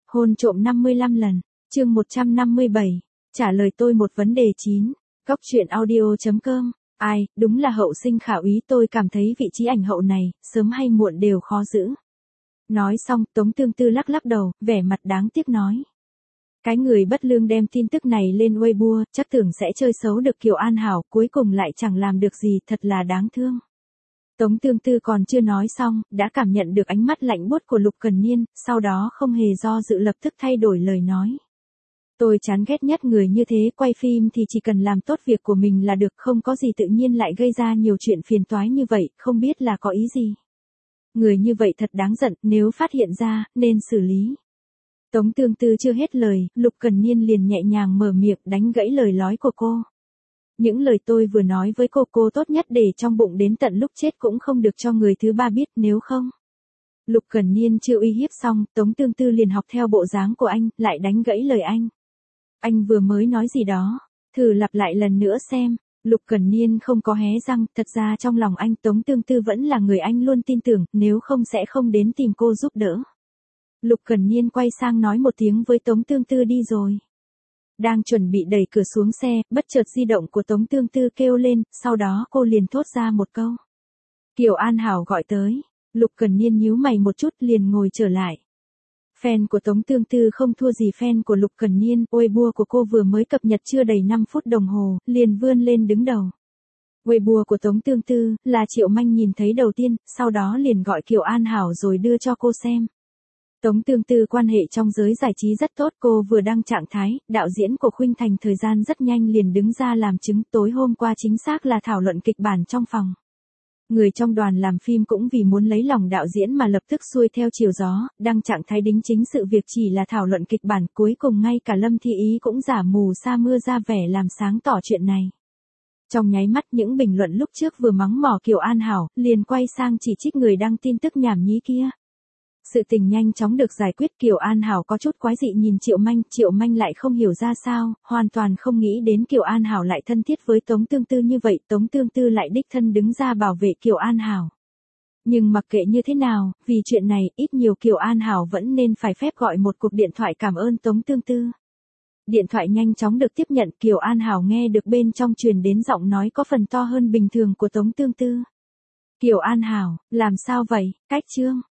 Hôn trộm 55 lần, chương 157, trả lời tôi một vấn đề 9, góc chuyện audio.com, ai, đúng là hậu sinh khả úy, tôi cảm thấy vị trí ảnh hậu này, sớm hay muộn đều khó giữ. Nói xong, Tống Tương Tư lắc lắc đầu, vẻ mặt đáng tiếc nói. Cái người bất lương đem tin tức này lên Weibo, chắc tưởng sẽ chơi xấu được Kiều An Hảo, cuối cùng lại chẳng làm được gì, thật là đáng thương. Tống Tương Tư còn chưa nói xong, đã cảm nhận được ánh mắt lạnh buốt của Lục Cần Niên, sau đó không hề do dự lập tức thay đổi lời nói. Tôi chán ghét nhất người như thế, quay phim thì chỉ cần làm tốt việc của mình là được, không có gì tự nhiên lại gây ra nhiều chuyện phiền toái như vậy, không biết là có ý gì. Người như vậy thật đáng giận, nếu phát hiện ra, nên xử lý. Tống Tương Tư chưa hết lời, Lục Cần Niên liền nhẹ nhàng mở miệng đánh gãy lời nói của cô. Những lời tôi vừa nói với cô tốt nhất để trong bụng đến tận lúc chết cũng không được cho người thứ ba biết, nếu không. Lục Cần Niên chưa uy hiếp xong, Tống Tương Tư liền học theo bộ dáng của anh, lại đánh gãy lời anh. Anh vừa mới nói gì đó, thử lặp lại lần nữa xem. Lục Cần Niên không có hé răng, thật ra trong lòng anh Tống Tương Tư vẫn là người anh luôn tin tưởng, nếu không sẽ không đến tìm cô giúp đỡ. Lục Cần Niên quay sang nói một tiếng với Tống Tương Tư đi rồi. Đang chuẩn bị đẩy cửa xuống xe, bất chợt di động của Tống Tương Tư kêu lên, sau đó cô liền thốt ra một câu. Kiều An Hảo gọi tới. Lục Cần Niên nhíu mày một chút liền ngồi trở lại. Fan của Tống Tương Tư không thua gì fan của Lục Cần Niên, Weibo của cô vừa mới cập nhật chưa đầy 5 phút đồng hồ, liền vươn lên đứng đầu. Weibo của Tống Tương Tư là Triệu Manh nhìn thấy đầu tiên, sau đó liền gọi Kiều An Hảo rồi đưa cho cô xem. Tống Tương Tư quan hệ trong giới giải trí rất tốt, cô vừa đăng trạng thái, đạo diễn của Khuynh Thành thời gian rất nhanh liền đứng ra làm chứng, tối hôm qua chính xác là thảo luận kịch bản trong phòng. Người trong đoàn làm phim cũng vì muốn lấy lòng đạo diễn mà lập tức xuôi theo chiều gió, đăng trạng thái đính chính sự việc chỉ là thảo luận kịch bản, cuối cùng ngay cả Lâm Thi Ý cũng giả mù sa mưa ra vẻ làm sáng tỏ chuyện này. Trong nháy mắt những bình luận lúc trước vừa mắng mỏ Kiều An Hảo, liền quay sang chỉ trích người đăng tin tức nhảm nhí kia. Sự tình nhanh chóng được giải quyết, Kiều An Hảo có chút quái dị nhìn Triệu Manh lại không hiểu ra sao, hoàn toàn không nghĩ đến Kiều An Hảo lại thân thiết với Tống Tương Tư như vậy, Tống Tương Tư lại đích thân đứng ra bảo vệ Kiều An Hảo. Nhưng mặc kệ như thế nào, vì chuyện này, ít nhiều Kiều An Hảo vẫn nên phải phép gọi một cuộc điện thoại cảm ơn Tống Tương Tư. Điện thoại nhanh chóng được tiếp nhận, Kiều An Hảo nghe được bên trong truyền đến giọng nói có phần to hơn bình thường của Tống Tương Tư. Kiều An Hảo, làm sao vậy, cách Trương?